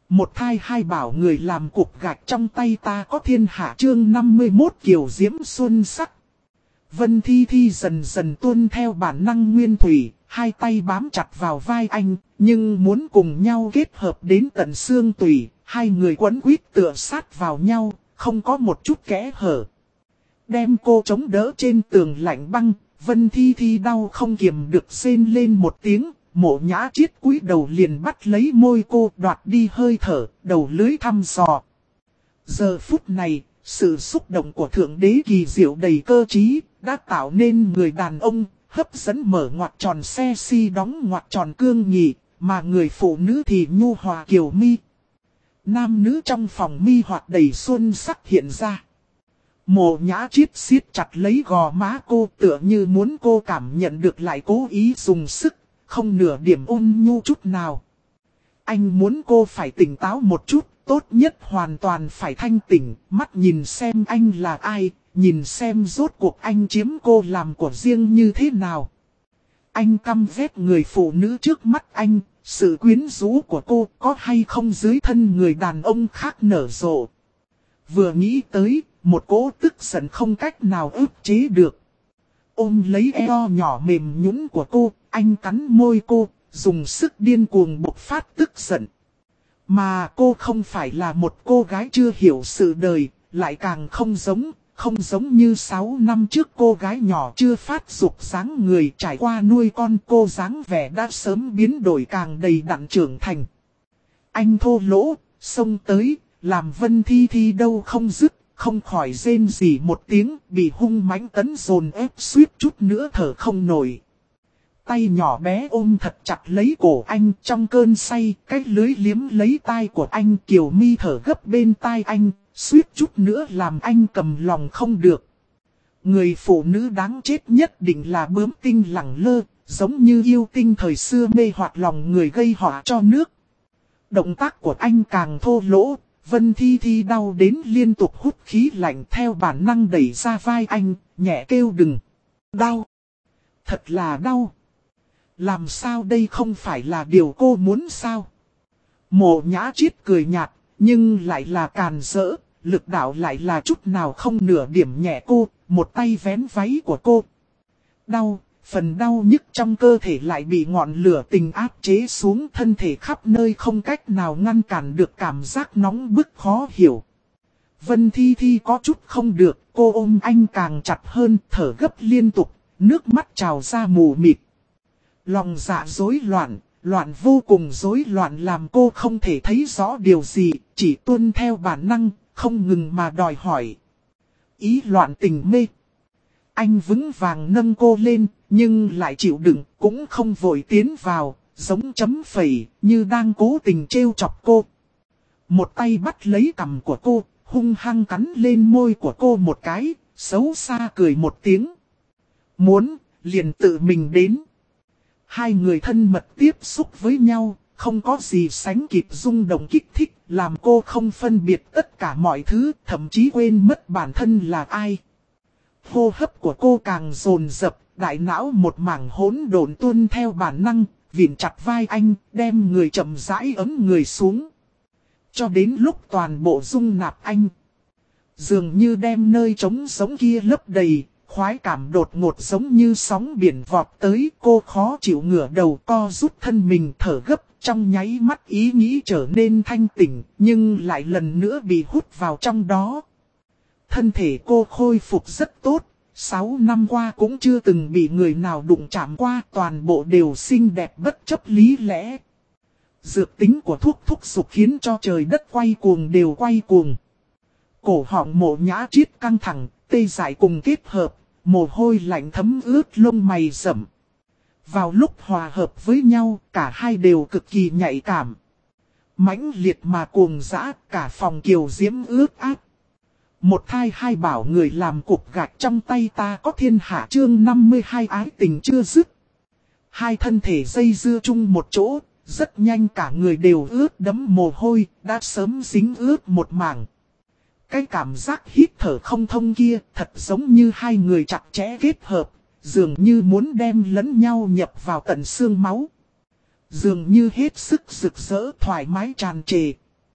Một thai hai bảo người làm cục gạch trong tay ta có thiên hạ chương 51 kiều diễm xuân sắc. Vân Thi Thi dần dần tuân theo bản năng nguyên thủy, hai tay bám chặt vào vai anh, nhưng muốn cùng nhau kết hợp đến tận xương tủy, hai người quấn quýt tựa sát vào nhau, không có một chút kẽ hở. Đem cô chống đỡ trên tường lạnh băng, Vân Thi Thi đau không kiềm được rên lên một tiếng, Mộ Nhã Chiết cúi đầu liền bắt lấy môi cô đoạt đi hơi thở, đầu lưới thăm dò. Giờ phút này, sự xúc động của Thượng Đế kỳ diệu đầy cơ trí, đã tạo nên người đàn ông, hấp dẫn mở ngoặc tròn xe si đóng ngoặc tròn cương nhị, mà người phụ nữ thì nhu hòa kiều mi. Nam nữ trong phòng mi hoạt đầy xuân sắc hiện ra. Mộ Nhã Chiết siết chặt lấy gò má cô tựa như muốn cô cảm nhận được lại cố ý dùng sức, không nửa điểm ôn nhu chút nào. Anh muốn cô phải tỉnh táo một chút, tốt nhất hoàn toàn phải thanh tỉnh, mắt nhìn xem anh là ai, nhìn xem rốt cuộc anh chiếm cô làm của riêng như thế nào. Anh căm ghét người phụ nữ trước mắt anh, sự quyến rũ của cô có hay không dưới thân người đàn ông khác nở rộ. Vừa nghĩ tới, một cỗ tức giận không cách nào ức chế được. Ôm lấy eo nhỏ mềm nhũn của cô, anh cắn môi cô, dùng sức điên cuồng bộc phát tức giận. Mà cô không phải là một cô gái chưa hiểu sự đời, lại càng không giống như 6 năm trước cô gái nhỏ chưa phát dục dáng người trải qua nuôi con cô dáng vẻ đã sớm biến đổi càng đầy đặn trưởng thành. Anh thô lỗ, xông tới, làm Vân Thi Thi đâu không dứt, không khỏi rên rỉ một tiếng, bị hung mãnh tấn dồn ép suýt chút nữa thở không nổi. Tay nhỏ bé ôm thật chặt lấy cổ anh trong cơn say, cái lưới liếm lấy tai của anh kiều mi thở gấp bên tai anh, suýt chút nữa làm anh cầm lòng không được. Người phụ nữ đáng chết nhất định là bướm tinh lẳng lơ, giống như yêu tinh thời xưa mê hoặc lòng người gây họa cho nước. Động tác của anh càng thô lỗ, Vân Thi Thi đau đến liên tục hút khí lạnh theo bản năng đẩy ra vai anh, nhẹ kêu đừng. Đau. Thật là đau. Làm sao đây không phải là điều cô muốn sao? Mộ Nhã Chiết cười nhạt, nhưng lại là càn rỡ, lực đạo lại là chút nào không nửa điểm nhẹ cô, một tay vén váy của cô. Đau, phần đau nhức trong cơ thể lại bị ngọn lửa tình áp chế xuống thân thể khắp nơi không cách nào ngăn cản được cảm giác nóng bức khó hiểu. Vân Thi Thi có chút không được, cô ôm anh càng chặt hơn, thở gấp liên tục, nước mắt trào ra mù mịt. Lòng dạ rối loạn, loạn vô cùng rối loạn làm cô không thể thấy rõ điều gì, chỉ tuân theo bản năng, không ngừng mà đòi hỏi. Ý loạn tình mê. Anh vững vàng nâng cô lên, nhưng lại chịu đựng, cũng không vội tiến vào, giống chấm phẩy, như đang cố tình trêu chọc cô. Một tay bắt lấy cằm của cô, hung hăng cắn lên môi của cô một cái, xấu xa cười một tiếng. Muốn, liền tự mình đến. Hai người thân mật tiếp xúc với nhau, không có gì sánh kịp rung động kích thích, làm cô không phân biệt tất cả mọi thứ, thậm chí quên mất bản thân là ai. Hô hấp của cô càng dồn dập, đại não một mảng hỗn độn tuân theo bản năng, vịn chặt vai anh, đem người chậm rãi ấm người xuống. Cho đến lúc toàn bộ dung nạp anh, dường như đem nơi trống giống kia lấp đầy. Khoái cảm đột ngột giống như sóng biển vọt tới, cô khó chịu ngửa đầu co rút thân mình thở gấp, trong nháy mắt ý nghĩ trở nên thanh tỉnh, nhưng lại lần nữa bị hút vào trong đó. Thân thể cô khôi phục rất tốt, 6 năm qua cũng chưa từng bị người nào đụng chạm qua, toàn bộ đều xinh đẹp bất chấp lý lẽ. Dược tính của thuốc thúc dục khiến cho trời đất quay cuồng đều quay cuồng. Cổ họng Mộ Nhã Chiết căng thẳng, tê dại cùng kết hợp, mồ hôi lạnh thấm ướt lông mày rậm. Vào lúc hòa hợp với nhau, cả hai đều cực kỳ nhạy cảm. Mãnh liệt mà cuồng dã, cả phòng kiều diễm ướt át. Một thai hai bảo người làm cục gạch trong tay ta có thiên hạ chương 52 ái tình chưa dứt. Hai thân thể dây dưa chung một chỗ, rất nhanh cả người đều ướt đẫm mồ hôi, đã sớm dính ướt một mảng. Cái cảm giác hít thở không thông kia thật giống như hai người chặt chẽ kết hợp, dường như muốn đem lẫn nhau nhập vào tận xương máu. Dường như hết sức rực rỡ thoải mái tràn trề.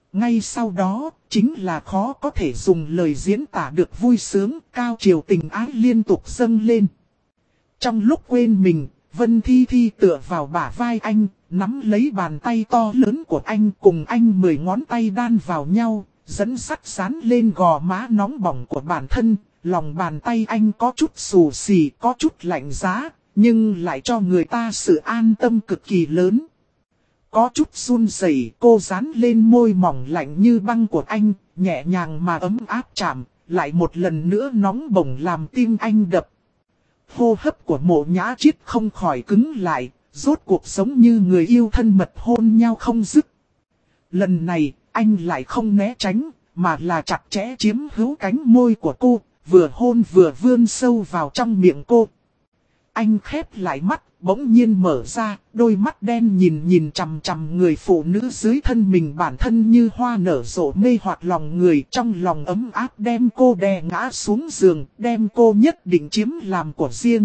Ngay sau đó, chính là khó có thể dùng lời diễn tả được vui sướng, cao triều tình ái liên tục dâng lên. Trong lúc quên mình, Vân Thi Thi tựa vào bả vai anh, nắm lấy bàn tay to lớn của anh cùng anh 10 ngón tay đan vào nhau, dẫn sắt dán lên gò má nóng bỏng của bản thân. Lòng bàn tay anh có chút xù xì, có chút lạnh giá, nhưng lại cho người ta sự an tâm cực kỳ lớn. Có chút run rẩy, cô dán lên môi mỏng lạnh như băng của anh, nhẹ nhàng mà ấm áp chạm, lại một lần nữa nóng bỏng làm tim anh đập. Hô hấp của Mộ Nhã Chiết không khỏi cứng lại, rốt cuộc giống như người yêu thân mật hôn nhau không dứt. Lần này, anh lại không né tránh, mà là chặt chẽ chiếm hữu cánh môi của cô, vừa hôn vừa vươn sâu vào trong miệng cô. Anh khép lại mắt, bỗng nhiên mở ra, đôi mắt đen nhìn chằm chằm người phụ nữ dưới thân mình, bản thân như hoa nở rộ mê hoặc lòng người, trong lòng ấm áp đem cô đè ngã xuống giường, đem cô nhất định chiếm làm của riêng.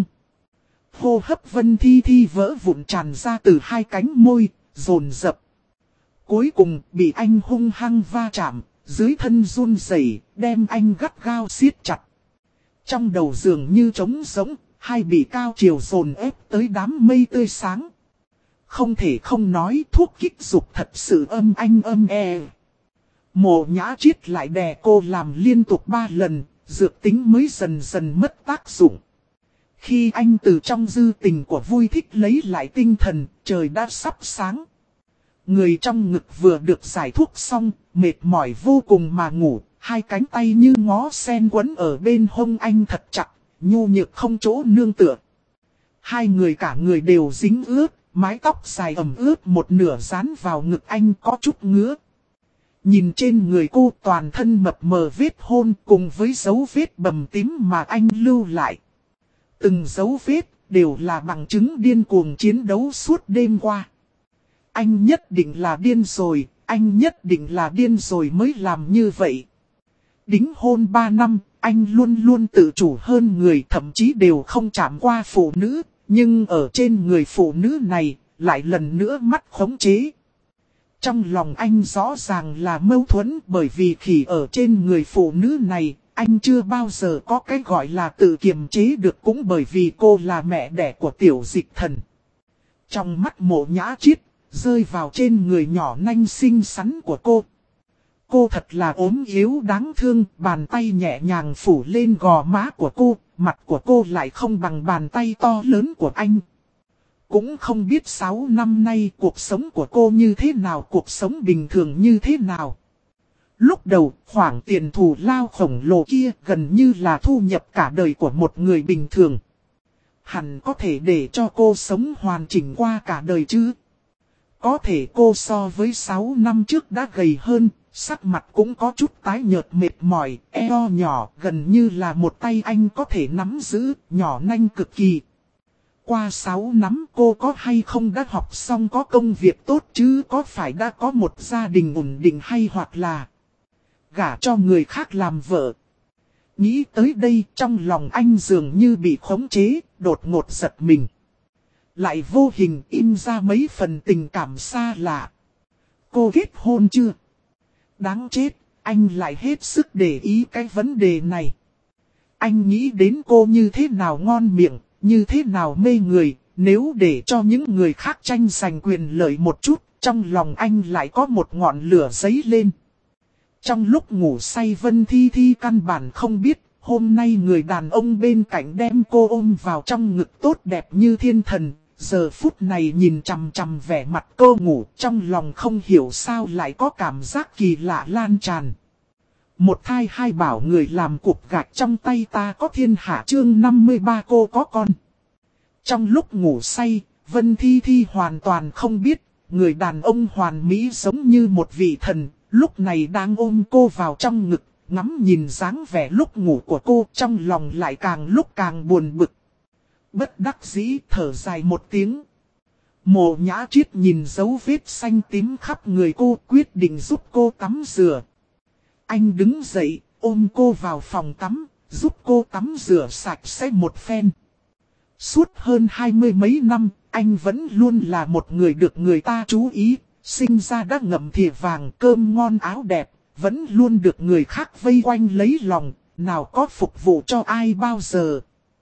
Hô hấp Vân Thi Thi vỡ vụn tràn ra từ hai cánh môi, dồn dập. Cuối cùng bị anh hung hăng va chạm, dưới thân run rẩy, đem anh gắt gao siết chặt. Trong đầu giường như trống rỗng, hai bị cao triều dồn ép tới đám mây tươi sáng. Không thể không nói thuốc kích dục thật sự âm anh âm e. Mộ Nhã Chiết lại đè cô làm liên tục 3 lần, dược tính mới dần dần mất tác dụng. Khi anh từ trong dư tình của vui thích lấy lại tinh thần, trời đã sắp sáng. Người trong ngực vừa được giải thuốc xong, mệt mỏi vô cùng mà ngủ, hai cánh tay như ngó sen quấn ở bên hông anh thật chặt, nhu nhược không chỗ nương tựa. Hai người cả người đều dính ướt, mái tóc dài ẩm ướt một nửa dán vào ngực anh có chút ngứa. Nhìn trên người cô toàn thân mập mờ vết hôn cùng với dấu vết bầm tím mà anh lưu lại. Từng dấu vết đều là bằng chứng điên cuồng chiến đấu suốt đêm qua. Anh nhất định là điên rồi, anh nhất định là điên rồi mới làm như vậy. Đính hôn 3 năm, anh luôn luôn tự chủ hơn người, thậm chí đều không chạm qua phụ nữ, nhưng ở trên người phụ nữ này, lại lần nữa mắt khống chế. Trong lòng anh rõ ràng là mâu thuẫn, bởi vì khi ở trên người phụ nữ này, anh chưa bao giờ có cái gọi là tự kiềm chế được, cũng bởi vì cô là mẹ đẻ của Tiểu Dịch Thần. Trong mắt Mộ Nhã Chiết, rơi vào trên người nhỏ nanh xinh xắn của cô. Cô thật là ốm yếu đáng thương, bàn tay nhẹ nhàng phủ lên gò má của cô, mặt của cô lại không bằng bàn tay to lớn của anh. Cũng không biết 6 năm nay cuộc sống của cô như thế nào, cuộc sống bình thường như thế nào. Lúc đầu, khoản tiền thù lao khổng lồ kia gần như là thu nhập cả đời của một người bình thường. Hẳn có thể để cho cô sống hoàn chỉnh qua cả đời chứ. Có thể cô so với 6 năm trước đã gầy hơn, sắc mặt cũng có chút tái nhợt mệt mỏi, eo nhỏ gần như là một tay anh có thể nắm giữ, nhỏ nanh cực kỳ. Qua 6 năm cô có hay không đã học xong có công việc tốt chứ, có phải đã có một gia đình ổn định hay hoặc là gả cho người khác làm vợ. Nghĩ tới đây trong lòng anh dường như bị khống chế, đột ngột giật mình. Lại vô hình in ra mấy phần tình cảm xa lạ. Cô kết hôn chưa? Đáng chết, anh lại hết sức để ý cái vấn đề này. Anh nghĩ đến cô như thế nào ngon miệng, như thế nào mê người, nếu để cho những người khác tranh giành quyền lợi một chút, trong lòng anh lại có một ngọn lửa dấy lên. Trong lúc ngủ say Vân Thi Thi căn bản không biết, hôm nay người đàn ông bên cạnh đem cô ôm vào trong ngực tốt đẹp như thiên thần. Giờ phút này nhìn chằm chằm vẻ mặt cô ngủ, trong lòng không hiểu sao lại có cảm giác kỳ lạ lan tràn. Một thai hai bảo người làm cục gạch trong tay ta có thiên hạ, chương 53 cô có con. Trong lúc ngủ say, Vân Thi Thi hoàn toàn không biết, người đàn ông hoàn mỹ giống như một vị thần, lúc này đang ôm cô vào trong ngực, ngắm nhìn dáng vẻ lúc ngủ của cô, trong lòng lại càng lúc càng buồn bực. Bất đắc dĩ thở dài một tiếng. Mộ Nhã Chiết nhìn dấu vết xanh tím khắp người cô, quyết định giúp cô tắm rửa. Anh đứng dậy, ôm cô vào phòng tắm, giúp cô tắm rửa sạch sẽ một phen. Suốt hơn 20 mấy năm, anh vẫn luôn là một người được người ta chú ý. Sinh ra đã ngậm thìa vàng, cơm ngon áo đẹp, vẫn luôn được người khác vây quanh lấy lòng, nào có phục vụ cho ai bao giờ.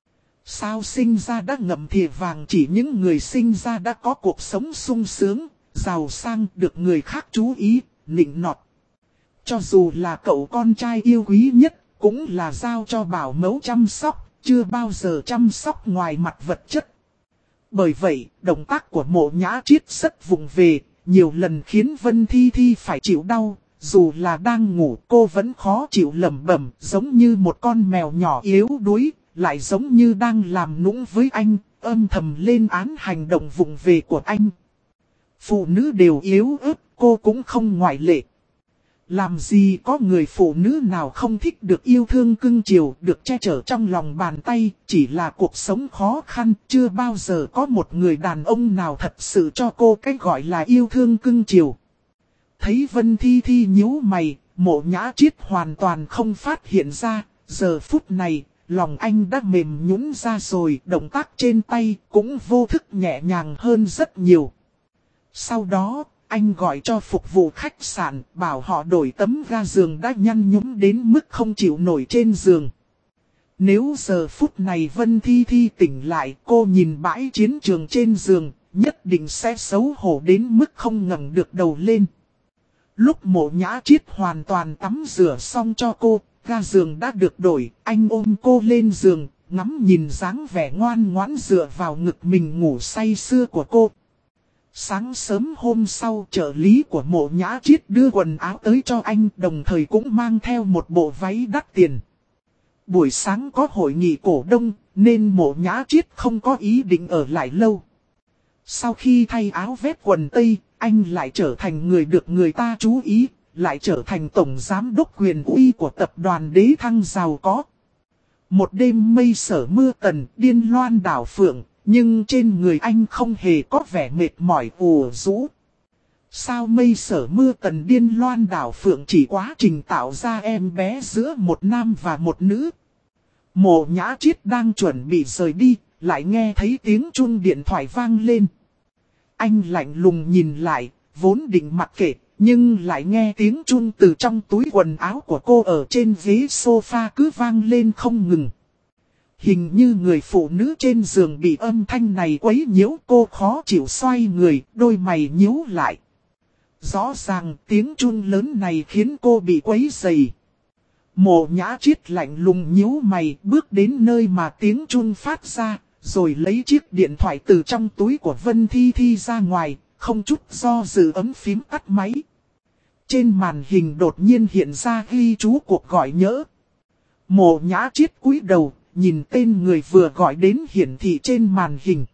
Sao sinh ra đã ngậm thìa vàng chỉ những người sinh ra đã có cuộc sống sung sướng, giàu sang, được người khác chú ý, nịnh nọt. Cho dù là cậu con trai yêu quý nhất, cũng là giao cho bảo mẫu chăm sóc, chưa bao giờ chăm sóc ngoài mặt vật chất. Bởi vậy, động tác của Mộ Nhã Triết rất vụng về, nhiều lần khiến Vân Thi Thi phải chịu đau. Dù là đang ngủ cô vẫn khó chịu lẩm bẩm, giống như một con mèo nhỏ yếu đuối, lại giống như đang làm nũng với anh, âm thầm lên án hành động vụng về của anh. Phụ nữ đều yếu ớt, cô cũng không ngoại lệ. Làm gì có người phụ nữ nào không thích được yêu thương cưng chiều, được che chở trong lòng bàn tay, chỉ là cuộc sống khó khăn, chưa bao giờ có một người đàn ông nào thật sự cho cô cái gọi là yêu thương cưng chiều. Thấy Vân Thi Thi nhíu mày, Mộ Nhã Triết hoàn toàn không phát hiện ra, giờ phút này, lòng anh đã mềm nhũn ra rồi, động tác trên tay cũng vô thức nhẹ nhàng hơn rất nhiều. Sau đó, anh gọi cho phục vụ khách sạn, bảo họ đổi tấm ga giường đã nhăn nhúm đến mức không chịu nổi trên giường. Nếu giờ phút này Vân Thi Thi tỉnh lại, cô nhìn bãi chiến trường trên giường, nhất định sẽ xấu hổ đến mức không ngẩng được đầu lên. Lúc Mộ Nhã Triết hoàn toàn tắm rửa xong cho cô, ga giường đã được đổi, anh ôm cô lên giường, ngắm nhìn dáng vẻ ngoan ngoãn dựa vào ngực mình ngủ say sưa của cô. Sáng sớm hôm sau, trợ lý của Mộ Nhã Triết đưa quần áo tới cho anh, đồng thời cũng mang theo một bộ váy đắt tiền. Buổi sáng có hội nghị cổ đông, nên Mộ Nhã Triết không có ý định ở lại lâu. Sau khi thay áo vest quần tây, anh lại trở thành người được người ta chú ý, lại trở thành tổng giám đốc quyền uy của tập đoàn Đế Thăng giàu có. Một đêm mây sở mưa tần, điên loan đảo phượng, nhưng trên người anh không hề có vẻ mệt mỏi ủ rũ. Sao mây sở mưa tần điên loan đảo phượng chỉ quá trình tạo ra em bé giữa một nam và một nữ. Mộ Nhã Triết đang chuẩn bị rời đi, lại nghe thấy tiếng chuông điện thoại vang lên. Anh lạnh lùng nhìn lại, vốn định mặc kệ, nhưng lại nghe tiếng chuông từ trong túi quần áo của cô ở trên ghế sofa cứ vang lên không ngừng. Hình như người phụ nữ trên giường bị âm thanh này quấy nhiễu, cô khó chịu xoay người, đôi mày nhíu lại. Rõ ràng tiếng chuông lớn này khiến cô bị quấy rầy. Mộ Nhã Triết lạnh lùng nhíu mày, bước đến nơi mà tiếng chuông phát ra, rồi lấy chiếc điện thoại từ trong túi của Vân Thi Thi ra ngoài, không chút do dự ấm phím tắt máy. Trên màn hình đột nhiên hiện ra ghi chú cuộc gọi nhỡ. Mộ Nhã Triết cúi đầu, nhìn tên người vừa gọi đến hiển thị trên màn hình.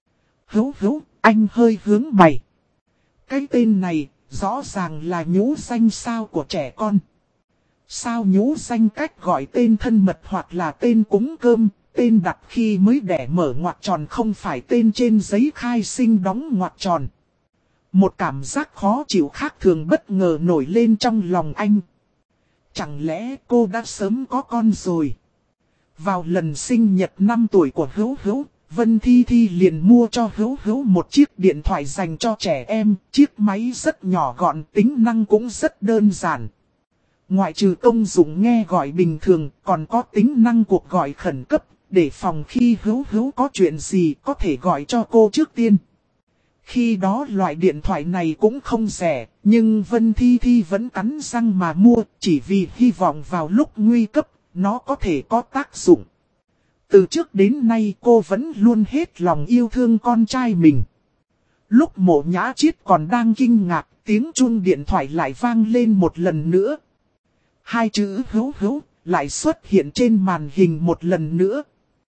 Hữu, anh hơi hướng mày. Cái tên này, rõ ràng là nhũ danh sao của trẻ con. Sao nhũ danh cách gọi tên thân mật hoặc là tên cúng cơm, tên đặt khi mới đẻ mở ngoặc tròn không phải tên trên giấy khai sinh đóng ngoặc tròn. Một cảm giác khó chịu khác thường bất ngờ nổi lên trong lòng anh. Chẳng lẽ cô đã sớm có con rồi? Vào lần sinh nhật 5 tuổi của Hữu, Vân Thi Thi liền mua cho Hữu một chiếc điện thoại dành cho trẻ em. Chiếc máy rất nhỏ gọn, tính năng cũng rất đơn giản. Ngoại trừ công dụng nghe gọi bình thường, còn có tính năng cuộc gọi khẩn cấp, để phòng khi Hữu có chuyện gì có thể gọi cho cô trước tiên. Khi đó loại điện thoại này cũng không rẻ, nhưng Vân Thi Thi vẫn cắn răng mà mua, chỉ vì hy vọng vào lúc nguy cấp, nó có thể có tác dụng. Từ trước đến nay cô vẫn luôn hết lòng yêu thương con trai mình. Lúc Mộ Nhã Triết còn đang kinh ngạc, tiếng chuông điện thoại lại vang lên một lần nữa. Hai chữ Hữu lại xuất hiện trên màn hình một lần nữa.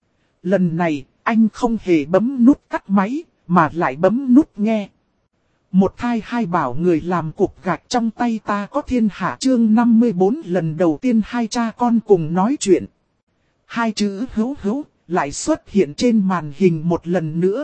Lần này, anh không hề bấm nút tắt máy, mà lại bấm nút nghe. Một thai hai bảo người làm cục gạch trong tay ta có thiên hạ chương 54 lần đầu tiên hai cha con cùng nói chuyện. Hai chữ Hữu lại xuất hiện trên màn hình một lần nữa.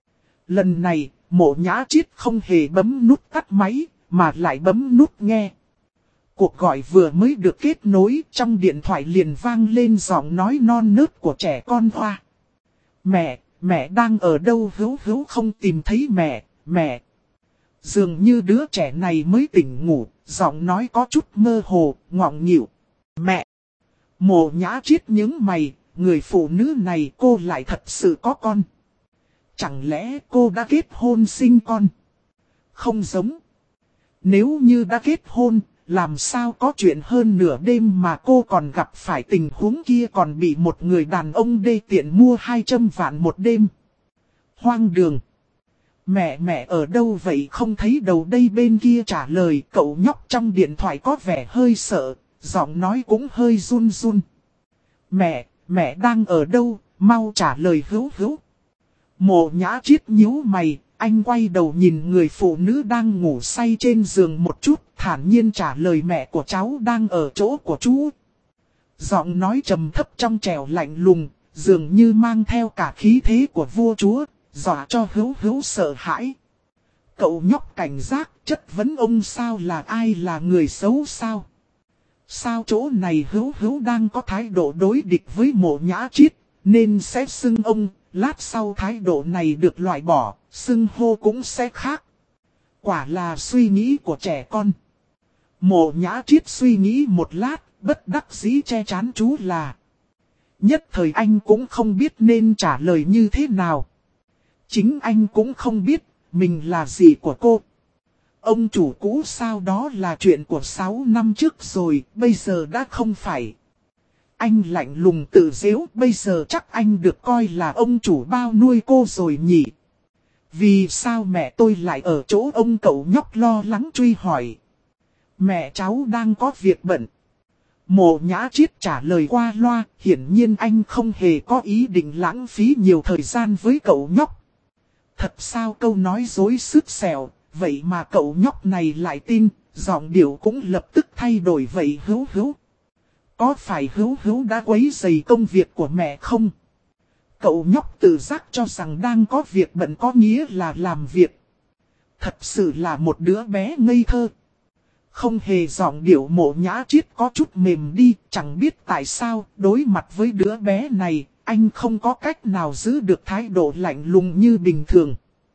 Lần này, Mộ Nhã Triết không hề bấm nút tắt máy, mà lại bấm nút nghe. Cuộc gọi vừa mới được kết nối, trong điện thoại liền vang lên giọng nói non nớt của trẻ con Hoa. Mẹ đang ở đâu? Hữu không tìm thấy mẹ. Dường như đứa trẻ này mới tỉnh ngủ, giọng nói có chút mơ hồ, ngọng nghịu. Mẹ! Mộ Nhã Triết nhướng mày, người phụ nữ này cô lại thật sự có con. Chẳng lẽ cô đã kết hôn sinh con? Không giống. Nếu như đã kết hôn, làm sao có chuyện hơn nửa đêm mà cô còn gặp phải tình huống kia còn bị một người đàn ông đê tiện mua 200 vạn một đêm. Hoang đường. Mẹ ở đâu vậy không thấy đầu đây bên kia trả lời, cậu nhóc trong điện thoại có vẻ hơi sợ, giọng nói cũng hơi run run. Mẹ đang ở đâu, mau trả lời Hữu Hữu. Mộ Nhã Triết nhíu mày, anh quay đầu nhìn người phụ nữ đang ngủ say trên giường một chút, thản nhiên trả lời mẹ của cháu đang ở chỗ của chú. Giọng nói trầm thấp trong trẻo lạnh lùng, dường như mang theo cả khí thế của vua chúa, dọa cho Hữu Hữu sợ hãi. Cậu nhóc cảnh giác chất vấn ông sao là ai là người xấu sao? Sao chỗ này Hữu Hữu đang có thái độ đối địch với Mộ Nhã Triết, nên sẽ xưng ông, lát sau thái độ này được loại bỏ, xưng hô cũng sẽ khác. Quả là suy nghĩ của trẻ con. Mộ Nhã Triết suy nghĩ một lát, bất đắc dĩ che chán chú là. Nhất thời anh cũng không biết nên trả lời như thế nào. Chính anh cũng không biết, mình là gì của cô. Ông chủ cũ sao đó là chuyện của 6 năm trước rồi, bây giờ đã không phải. Anh lạnh lùng tự giễu, bây giờ chắc anh được coi là ông chủ bao nuôi cô rồi nhỉ. Vì sao mẹ tôi lại ở chỗ ông cậu nhóc lo lắng truy hỏi. Mẹ cháu đang có việc bận. Mộ Nhã Triết trả lời qua loa, hiển nhiên anh không hề có ý định lãng phí nhiều thời gian với cậu nhóc. Thật sao câu nói dối sứt sẹo, vậy mà cậu nhóc này lại tin, giọng điệu cũng lập tức thay đổi vậy Hữu Hữu. Có phải Hữu Hữu đã quấy rầy công việc của mẹ không? Cậu nhóc tự giác cho rằng đang có việc bận có nghĩa là làm việc. Thật sự là một đứa bé ngây thơ. Không hề giọng điệu Mộ Nhã Triết có chút mềm đi, chẳng biết tại sao, đối mặt với đứa bé này, anh không có cách nào giữ được thái độ lạnh lùng như bình thường.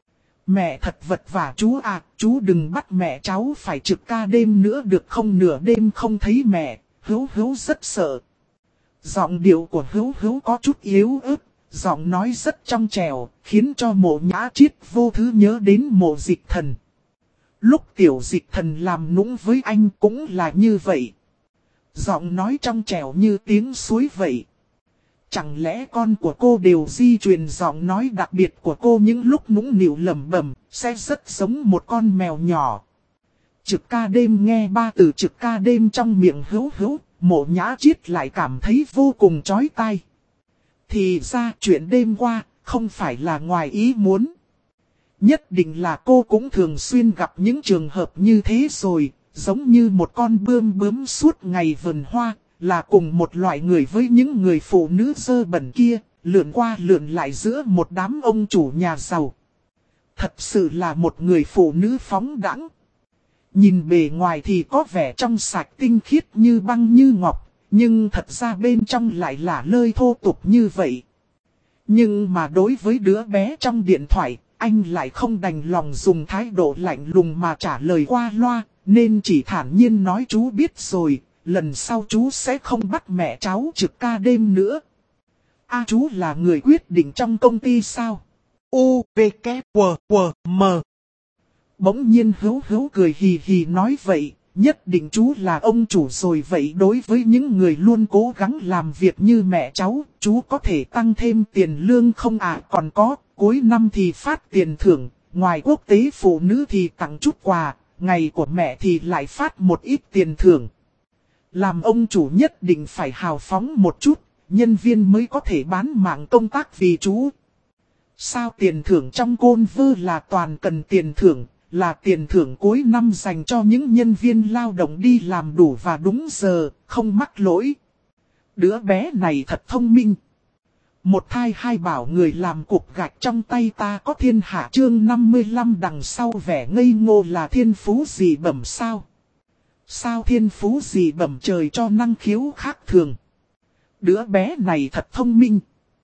Mẹ thật vật vả chú à, chú đừng bắt mẹ cháu phải trực ca đêm nữa được không, nửa đêm không thấy mẹ, Hữu Hữu rất sợ. Giọng điệu của Hữu Hữu có chút yếu ớt, giọng nói rất trong trẻo, khiến cho Mộ Nhã Triết vô thứ nhớ đến Mộ Dịch Thần. Lúc Tiểu Dịch Thần làm nũng với anh cũng là như vậy. Giọng nói trong trẻo như tiếng suối vậy. Chẳng lẽ con của cô đều di truyền giọng nói đặc biệt của cô những lúc nũng nịu lẩm bẩm, sẽ rất giống một con mèo nhỏ. Trực ca đêm, nghe ba từ trực ca đêm trong miệng Hữu Hữu, Mộ Nhã Triết lại cảm thấy vô cùng chói tai. Thì ra chuyện đêm qua, không phải là ngoài ý muốn. Nhất định là cô cũng thường xuyên gặp những trường hợp như thế rồi, giống như một con bươm bướm suốt ngày vườn hoa, là cùng một loại người với những người phụ nữ dơ bẩn kia, lượn qua lượn lại giữa một đám ông chủ nhà giàu. Thật sự là một người phụ nữ phóng đãng. Nhìn bề ngoài thì có vẻ trong sạch tinh khiết như băng như ngọc, nhưng thật ra bên trong lại là lơi thô tục như vậy. Nhưng mà đối với đứa bé trong điện thoại, anh lại không đành lòng dùng thái độ lạnh lùng mà trả lời qua loa, nên chỉ thản nhiên nói chú biết rồi, lần sau chú sẽ không bắt mẹ cháu trực ca đêm nữa. A chú là người quyết định trong công ty sao? U, V, K, W, W, M. Bỗng nhiên Hữu Hữu cười hì hì nói vậy, nhất định chú là ông chủ rồi vậy. Đối với những người luôn cố gắng làm việc như mẹ cháu, chú có thể tăng thêm tiền lương không ạ? Còn có, cuối năm thì phát tiền thưởng, ngoài quốc tế phụ nữ thì tặng chút quà, ngày của mẹ thì lại phát một ít tiền thưởng. Làm ông chủ nhất định phải hào phóng một chút, nhân viên mới có thể bán mạng công tác vì chú. Sao tiền thưởng trong Côn Vơ là toàn cần tiền thưởng, là tiền thưởng cuối năm dành cho những nhân viên lao động đi làm đủ và đúng giờ, không mắc lỗi. Đứa bé này thật thông minh. Một thai hai bảo người làm cục gạch trong tay ta có thiên hạ, chương 55 đằng sau vẻ ngây ngô là thiên phú gì bẩm sao? Sao thiên phú gì bẩm trời cho năng khiếu khác thường? Đứa bé này thật thông minh.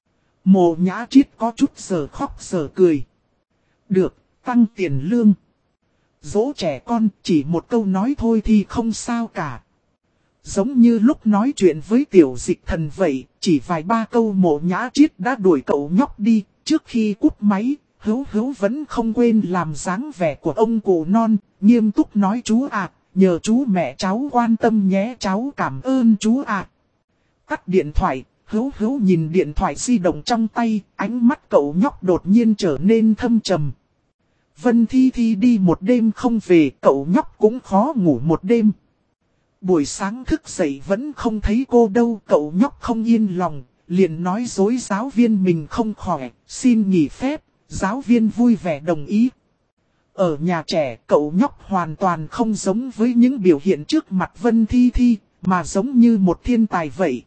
Mộ Nhã Triết có chút giờ khóc giờ cười. Được, tăng tiền lương. Dỗ trẻ con chỉ một câu nói thôi thì không sao cả. Giống như lúc nói chuyện với Tiểu Dịch Thần vậy, chỉ vài ba câu Mộ Nhã Triết đã đuổi cậu nhóc đi. Trước khi cúp máy, Hữu Hữu vẫn không quên làm dáng vẻ của ông cụ non, nghiêm túc nói chú ạ, nhờ chú mẹ cháu quan tâm nhé, cháu cảm ơn chú ạ. Tắt điện thoại, Hữu Hữu nhìn điện thoại di động trong tay, ánh mắt cậu nhóc đột nhiên trở nên thâm trầm. Vân Thi Thi đi một đêm không về, cậu nhóc cũng khó ngủ một đêm. Buổi sáng thức dậy vẫn không thấy cô đâu, cậu nhóc không yên lòng, liền nói dối giáo viên mình không khỏe, xin nghỉ phép, giáo viên vui vẻ đồng ý. Ở nhà trẻ, cậu nhóc hoàn toàn không giống với những biểu hiện trước mặt Vân Thi Thi, mà giống như một thiên tài vậy.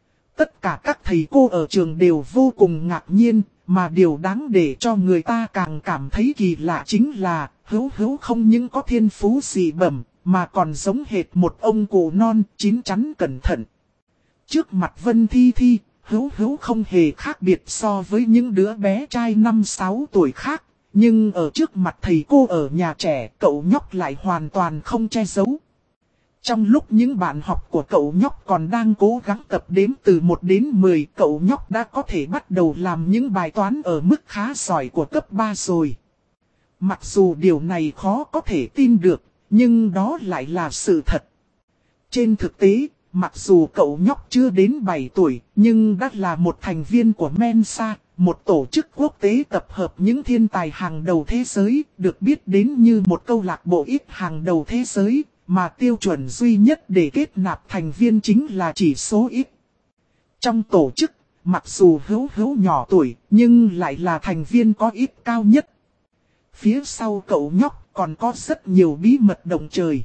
Tất cả các thầy cô ở trường đều vô cùng ngạc nhiên, mà điều đáng để cho người ta càng cảm thấy kỳ lạ chính là Hữu Hữu không những có thiên phú dị bẩm, mà còn giống hệt một ông cụ non, chín chắn cẩn thận. Trước mặt Vân Thi Thi, Hữu Hữu không hề khác biệt so với những đứa bé trai 5-6 tuổi khác, nhưng ở trước mặt thầy cô ở nhà trẻ, cậu nhóc lại hoàn toàn không che giấu. Trong lúc những bạn học của cậu nhóc còn đang cố gắng tập đếm từ 1 đến 10, cậu nhóc đã có thể bắt đầu làm những bài toán ở mức khá giỏi của cấp 3 rồi. Mặc dù điều này khó có thể tin được, nhưng đó lại là sự thật. Trên thực tế, mặc dù cậu nhóc chưa đến 7 tuổi, nhưng đã là một thành viên của Mensa, một tổ chức quốc tế tập hợp những thiên tài hàng đầu thế giới, được biết đến như một câu lạc bộ ít hàng đầu thế giới, mà tiêu chuẩn duy nhất để kết nạp thành viên chính là chỉ số ít. Trong tổ chức, mặc dù Hữu Hữu nhỏ tuổi, nhưng lại là thành viên có ít cao nhất. Phía sau cậu nhóc còn có rất nhiều bí mật động trời.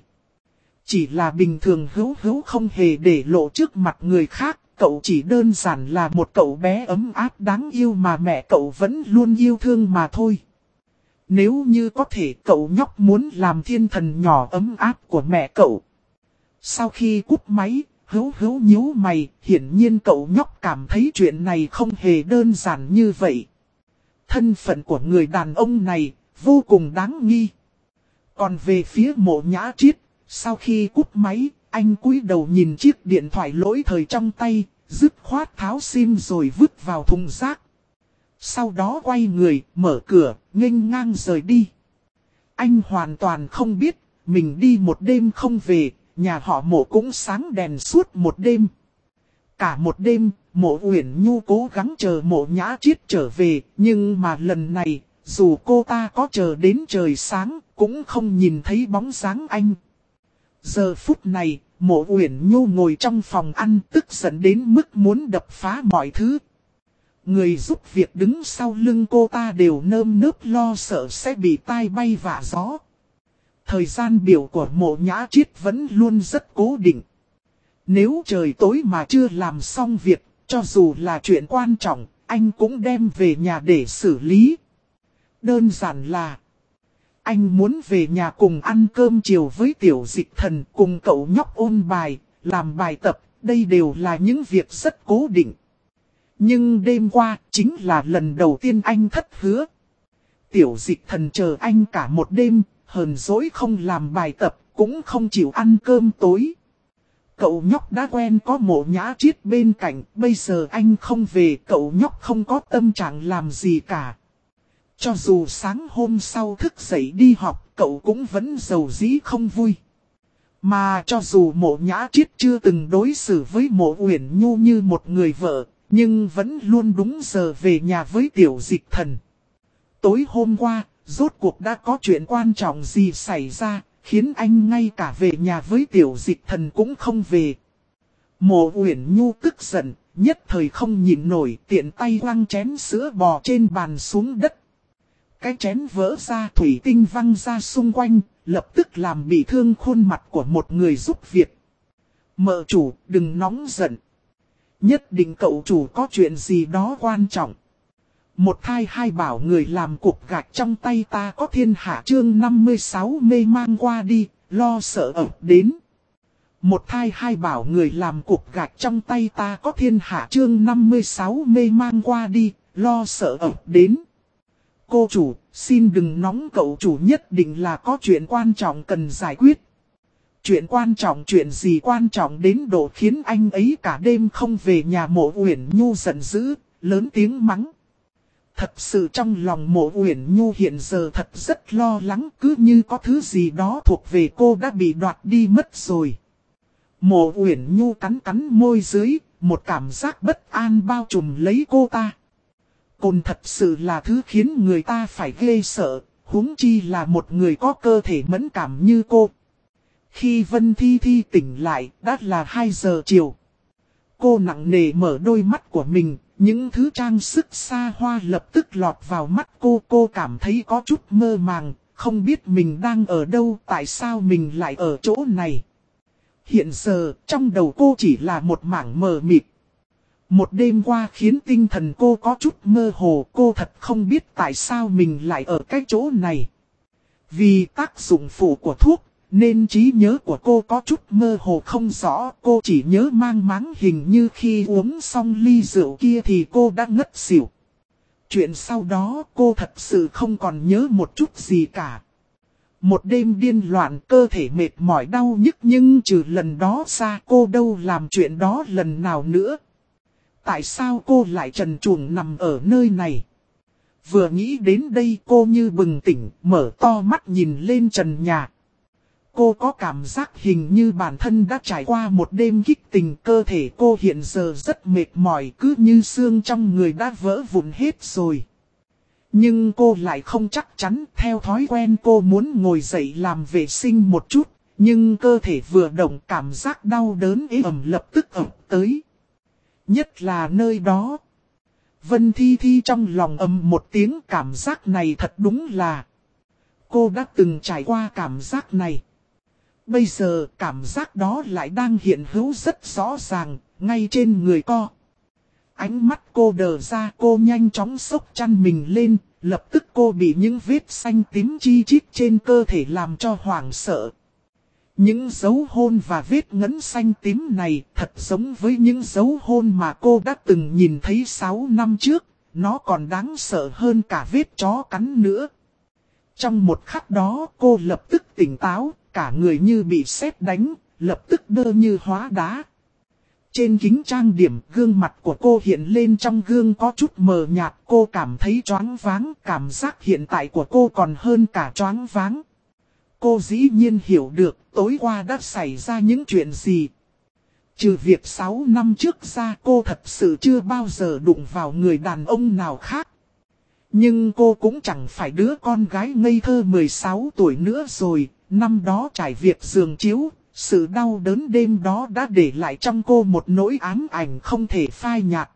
Chỉ là bình thường Hữu Hữu không hề để lộ trước mặt người khác, cậu chỉ đơn giản là một cậu bé ấm áp đáng yêu mà mẹ cậu vẫn luôn yêu thương mà thôi. Nếu như có thể, cậu nhóc muốn làm thiên thần nhỏ ấm áp của mẹ cậu. Sau khi cúp máy, Hữu Hữu nhíu mày, hiển nhiên cậu nhóc cảm thấy chuyện này không hề đơn giản như vậy. Thân phận của người đàn ông này vô cùng đáng nghi. Còn về phía Mộ Nhã Triết, sau khi cúp máy, anh cúi đầu nhìn chiếc điện thoại lỗi thời trong tay, dứt khoát tháo sim rồi vứt vào thùng rác. Sau đó quay người, mở cửa, nghênh ngang rời đi. Anh hoàn toàn không biết, mình đi một đêm không về, nhà họ Mộ cũng sáng đèn suốt một đêm. Cả một đêm, Mộ Uyển Nhu cố gắng chờ Mộ Nhã Triết trở về, nhưng mà lần này, dù cô ta có chờ đến trời sáng, cũng không nhìn thấy bóng dáng anh. Giờ phút này, Mộ Uyển Nhu ngồi trong phòng ăn tức giận đến mức muốn đập phá mọi thứ. Người giúp việc đứng sau lưng cô ta đều nơm nớp lo sợ sẽ bị tai bay vạ gió. Thời gian biểu của Mộ Nhã Triết vẫn luôn rất cố định. Nếu trời tối mà chưa làm xong việc, cho dù là chuyện quan trọng, anh cũng đem về nhà để xử lý. Đơn giản là anh muốn về nhà cùng ăn cơm chiều với Tiểu Dịch Thần, cùng cậu nhóc ôn bài, làm bài tập, đây đều là những việc rất cố định. Nhưng đêm qua, chính là lần đầu tiên anh thất hứa. Tiểu Dịch Thần chờ anh cả một đêm, hờn dỗi không làm bài tập, cũng không chịu ăn cơm tối. Cậu nhóc đã quen có Mộ Nhã Triết bên cạnh, bây giờ anh không về, cậu nhóc không có tâm trạng làm gì cả. Cho dù sáng hôm sau thức dậy đi học, cậu cũng vẫn giàu dĩ không vui. Mà cho dù Mộ Nhã Triết chưa từng đối xử với Mộ Uyển Nhu như một người vợ, nhưng vẫn luôn đúng giờ về nhà với Tiểu Dịch Thần. Tối hôm qua, rốt cuộc đã có chuyện quan trọng gì xảy ra, khiến anh ngay cả về nhà với Tiểu Dịch Thần cũng không về. Mộ Uyển Nhu tức giận, nhất thời không nhịn nổi, tiện tay quăng chén sữa bò trên bàn xuống đất. Cái chén vỡ ra, thủy tinh văng ra xung quanh, lập tức làm bị thương khuôn mặt của một người giúp việc. Mợ chủ, đừng nóng giận. Nhất định cậu chủ có chuyện gì đó quan trọng. Một thai hai bảo người làm cục gạch trong tay ta có thiên hạ chương 56 mê mang qua đi, lo sợ ập đến. Một thai hai bảo người làm cục gạch trong tay ta có thiên hạ chương 56 mê mang qua đi, lo sợ ập đến. Cô chủ, Xin đừng nóng, cậu chủ nhất định là có chuyện quan trọng cần giải quyết. Chuyện quan trọng, chuyện gì quan trọng đến độ khiến anh ấy cả đêm không về nhà. Mộ Uyển Nhu giận dữ, lớn tiếng mắng. Thật sự trong lòng Mộ Uyển Nhu hiện giờ thật rất lo lắng, cứ như có thứ gì đó thuộc về cô đã bị đoạt đi mất rồi. Mộ Uyển Nhu cắn cắn môi dưới, một cảm giác bất an bao trùm lấy cô ta. Cồn thật sự là thứ khiến người ta phải ghê sợ, huống chi là một người có cơ thể mẫn cảm như cô. Khi Vân Thi Thi tỉnh lại, đã là 2 giờ chiều. Cô nặng nề mở đôi mắt của mình, những thứ trang sức xa hoa lập tức lọt vào mắt cô. Cô cảm thấy có chút mơ màng, không biết mình đang ở đâu, tại sao mình lại ở chỗ này. Hiện giờ, trong đầu cô chỉ là một mảng mờ mịt. Một đêm qua khiến tinh thần cô có chút mơ hồ, cô thật không biết tại sao mình lại ở cái chỗ này. Vì tác dụng phụ của thuốc, nên trí nhớ của cô có chút mơ hồ không rõ, cô chỉ nhớ mang máng hình như khi uống xong ly rượu kia thì cô đã ngất xỉu. Chuyện sau đó cô thật sự không còn nhớ một chút gì cả. Một đêm điên loạn, cơ thể mệt mỏi đau nhức, nhưng trừ lần đó ra cô đâu làm chuyện đó lần nào nữa. Tại sao cô lại trần truồng nằm ở nơi này? Vừa nghĩ đến đây cô như bừng tỉnh, mở to mắt nhìn lên trần nhà. Cô có cảm giác hình như bản thân đã trải qua một đêm kích tình, cơ thể cô hiện giờ rất mệt mỏi, cứ như xương trong người đã vỡ vụn hết rồi. Nhưng cô lại không chắc chắn, theo thói quen cô muốn ngồi dậy làm vệ sinh một chút, nhưng cơ thể vừa động cảm giác đau đớn ế ẩm lập tức ập tới. Nhất là nơi đó. Vân Thi Thi trong lòng ầm một tiếng, cảm giác này thật đúng là. Cô đã từng trải qua cảm giác này. Bây giờ cảm giác đó lại đang hiện hữu rất rõ ràng, ngay trên người cô. Ánh mắt cô đờ ra, cô nhanh chóng xốc chăn mình lên, lập tức cô bị những vết xanh tím chi chít trên cơ thể làm cho hoảng sợ. Những dấu hôn và vết ngấn xanh tím này thật giống với những dấu hôn mà cô đã từng nhìn thấy 6 năm trước, nó còn đáng sợ hơn cả vết chó cắn nữa. Trong một khắc đó cô lập tức tỉnh táo, cả người như bị sét đánh, lập tức đơ như hóa đá. Trên kính trang điểm, gương mặt của cô hiện lên trong gương có chút mờ nhạt, cô cảm thấy choáng váng, cảm giác hiện tại của cô còn hơn cả choáng váng. Cô dĩ nhiên hiểu được tối qua đã xảy ra những chuyện gì. Trừ việc 6 năm trước ra, cô thật sự chưa bao giờ đụng vào người đàn ông nào khác. Nhưng cô cũng chẳng phải đứa con gái ngây thơ 16 tuổi nữa rồi. Năm đó trải việc giường chiếu, sự đau đớn đêm đó đã để lại trong cô một nỗi ám ảnh không thể phai nhạt.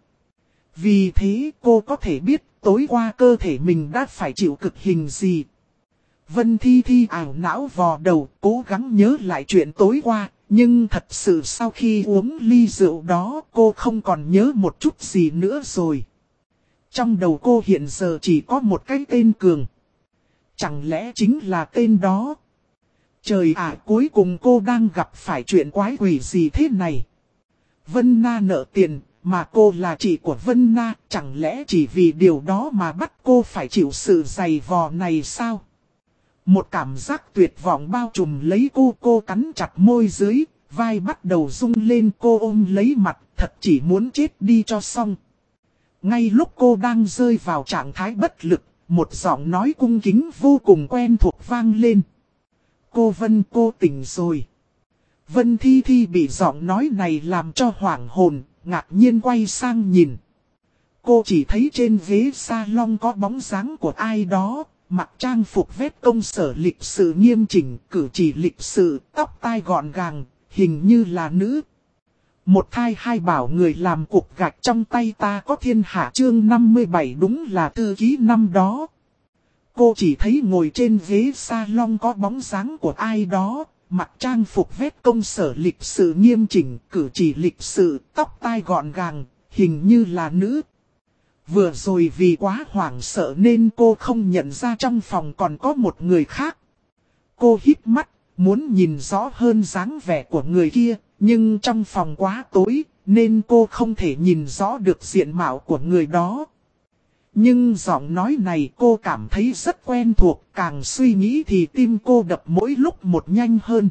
Vì thế cô có thể biết tối qua cơ thể mình đã phải chịu cực hình gì. Vân Thi Thi ảo não vò đầu, cố gắng nhớ lại chuyện tối qua, nhưng thật sự sau khi uống ly rượu đó cô không còn nhớ một chút gì nữa rồi. Trong đầu cô hiện giờ chỉ có một cái tên Cường. Chẳng lẽ chính là tên đó? Trời ạ, cuối cùng cô đang gặp phải chuyện quái quỷ gì thế này? Vân Na nợ tiền, mà cô là chị của Vân Na, chẳng lẽ chỉ vì điều đó mà bắt cô phải chịu sự dày vò này sao? Một cảm giác tuyệt vọng bao trùm lấy cô cắn chặt môi dưới, vai bắt đầu rung lên, cô ôm lấy mặt, thật chỉ muốn chết đi cho xong. Ngay lúc cô đang rơi vào trạng thái bất lực, một giọng nói cung kính vô cùng quen thuộc vang lên. Cô Vân, cô tỉnh rồi. Vân Thi Thi bị giọng nói này làm cho hoảng hồn, ngạc nhiên quay sang nhìn. Cô chỉ thấy trên ghế salon có bóng dáng của ai đó, mặc trang phục vét công sở lịch sự nghiêm chỉnh, cử chỉ lịch sự, tóc tai gọn gàng, hình như là nữ. Một thai hai bảo người làm cục gạch trong tay ta có thiên hạ, chương 57 đúng là thư ký năm đó. Cô chỉ thấy ngồi trên ghế salon có bóng dáng của ai đó, mặc trang phục vét công sở lịch sự nghiêm chỉnh, cử chỉ lịch sự, tóc tai gọn gàng, hình như là nữ. Vừa rồi vì quá hoảng sợ nên cô không nhận ra trong phòng còn có một người khác. Cô híp mắt, muốn nhìn rõ hơn dáng vẻ của người kia, nhưng trong phòng quá tối, nên cô không thể nhìn rõ được diện mạo của người đó. Nhưng giọng nói này cô cảm thấy rất quen thuộc, càng suy nghĩ thì tim cô đập mỗi lúc một nhanh hơn.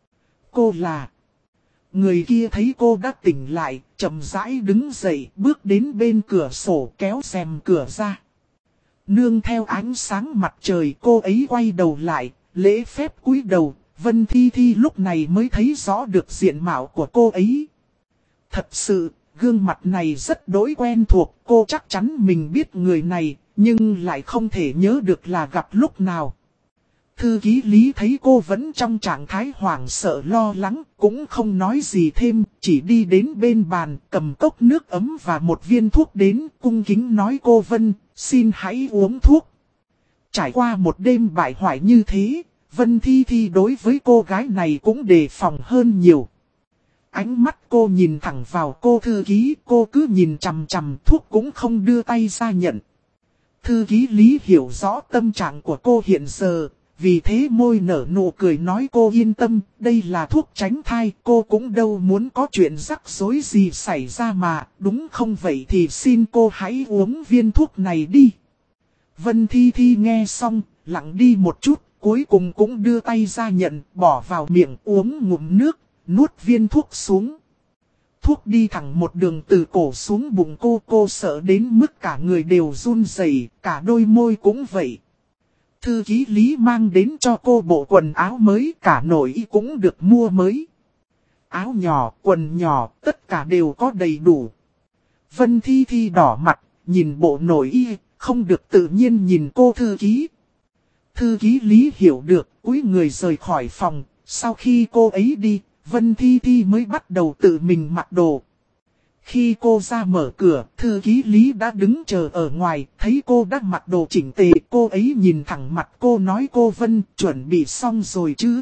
Cô là... Người kia thấy cô đã tỉnh lại, chậm rãi đứng dậy, bước đến bên cửa sổ kéo rèm cửa ra. Nương theo ánh sáng mặt trời, cô ấy quay đầu lại, lễ phép cúi đầu. Vân Thi Thi lúc này mới thấy rõ được diện mạo của cô ấy. Thật sự, gương mặt này rất đối quen thuộc, cô chắc chắn mình biết người này, nhưng lại không thể nhớ được là gặp lúc nào. Thư ký Lý thấy cô vẫn trong trạng thái hoảng sợ lo lắng, cũng không nói gì thêm, chỉ đi đến bên bàn, cầm cốc nước ấm và một viên thuốc đến, cung kính nói cô Vân, xin hãy uống thuốc. Trải qua một đêm bại hoại như thế, Vân Thi Thi đối với cô gái này cũng đề phòng hơn nhiều. Ánh mắt cô nhìn thẳng vào cô thư ký, cô cứ nhìn chằm chằm thuốc cũng không đưa tay ra nhận. Thư ký Lý hiểu rõ tâm trạng của cô hiện giờ, vì thế môi nở nụ cười nói cô yên tâm, đây là thuốc tránh thai, cô cũng đâu muốn có chuyện rắc rối gì xảy ra mà, đúng không vậy thì xin cô hãy uống viên thuốc này đi. Vân Thi Thi nghe xong, lặng đi một chút, cuối cùng cũng đưa tay ra nhận, bỏ vào miệng uống ngụm nước, nuốt viên thuốc xuống. Thuốc đi thẳng một đường từ cổ xuống bụng cô sợ đến mức cả người đều run rẩy, cả đôi môi cũng vậy. Thư ký Lý mang đến cho cô bộ quần áo mới, cả nội y cũng được mua mới. Áo nhỏ, quần nhỏ, tất cả đều có đầy đủ. Vân Thi Thi đỏ mặt, nhìn bộ nội y, không được tự nhiên nhìn cô thư ký. Thư ký Lý hiểu được, cúi người rời khỏi phòng, sau khi cô ấy đi, Vân Thi Thi mới bắt đầu tự mình mặc đồ. Khi cô ra mở cửa, thư ký Lý đã đứng chờ ở ngoài, thấy cô đã mặc đồ chỉnh tề, cô ấy nhìn thẳng mặt cô nói cô Vân, chuẩn bị xong rồi chứ.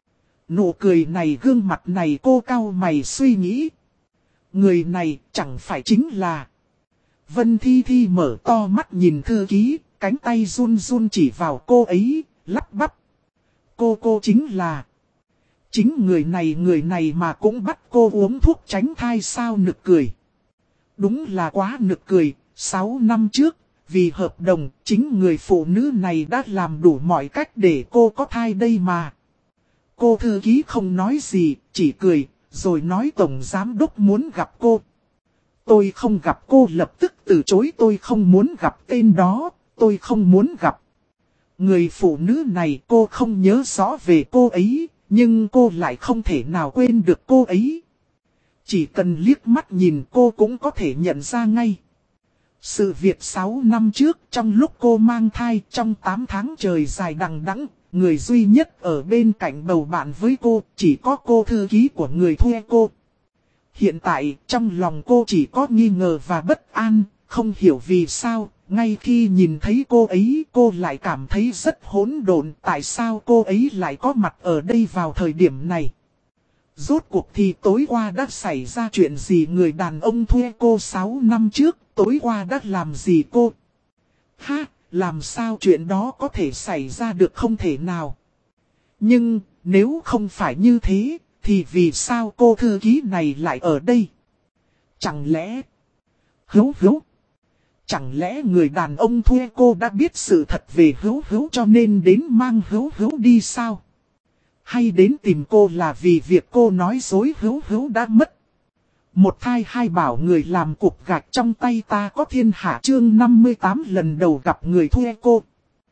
Nụ cười này, gương mặt này cô cau mày suy nghĩ. Người này chẳng phải chính là... Vân Thi Thi mở to mắt nhìn thư ký, cánh tay run run chỉ vào cô ấy, lắp bắp. Cô chính là... Chính người này mà cũng bắt cô uống thuốc tránh thai sao, nực cười. Đúng là quá nực cười, 6 năm trước, vì hợp đồng, chính người phụ nữ này đã làm đủ mọi cách để cô có thai đây mà. Cô thư ký không nói gì, chỉ cười, rồi nói tổng giám đốc muốn gặp cô. Tôi không gặp cô, lập tức từ chối, tôi không muốn gặp tên đó, tôi không muốn gặp. Người phụ nữ này cô không nhớ rõ về cô ấy. Nhưng cô lại không thể nào quên được cô ấy. Chỉ cần liếc mắt nhìn cô cũng có thể nhận ra ngay. Sự việc 6 năm trước, trong lúc cô mang thai, trong 8 tháng trời dài đằng đẵng, người duy nhất ở bên cạnh bầu bạn với cô, chỉ có cô thư ký của người thuê cô. Hiện tại, trong lòng cô chỉ có nghi ngờ và bất an, không hiểu vì sao. Ngay khi nhìn thấy cô ấy, cô lại cảm thấy rất hỗn độn. Tại sao cô ấy lại có mặt ở đây vào thời điểm này? Rốt cuộc thì tối qua đã xảy ra chuyện gì? Người đàn ông thuê cô 6 năm trước, tối qua đã làm gì cô? Ha, làm sao chuyện đó có thể xảy ra được, không thể nào. Nhưng, nếu không phải như thế, thì vì sao cô thư ký này lại ở đây? Chẳng lẽ... Hữu. Chẳng lẽ người đàn ông thuê cô đã biết sự thật về Hữu cho nên đến mang Hữu đi sao? Hay đến tìm cô là vì việc cô nói dối Hữu đã mất? Một thai hai bảo người làm cục gạch trong tay ta có thiên hạ, chương 58 lần đầu gặp người thuê cô.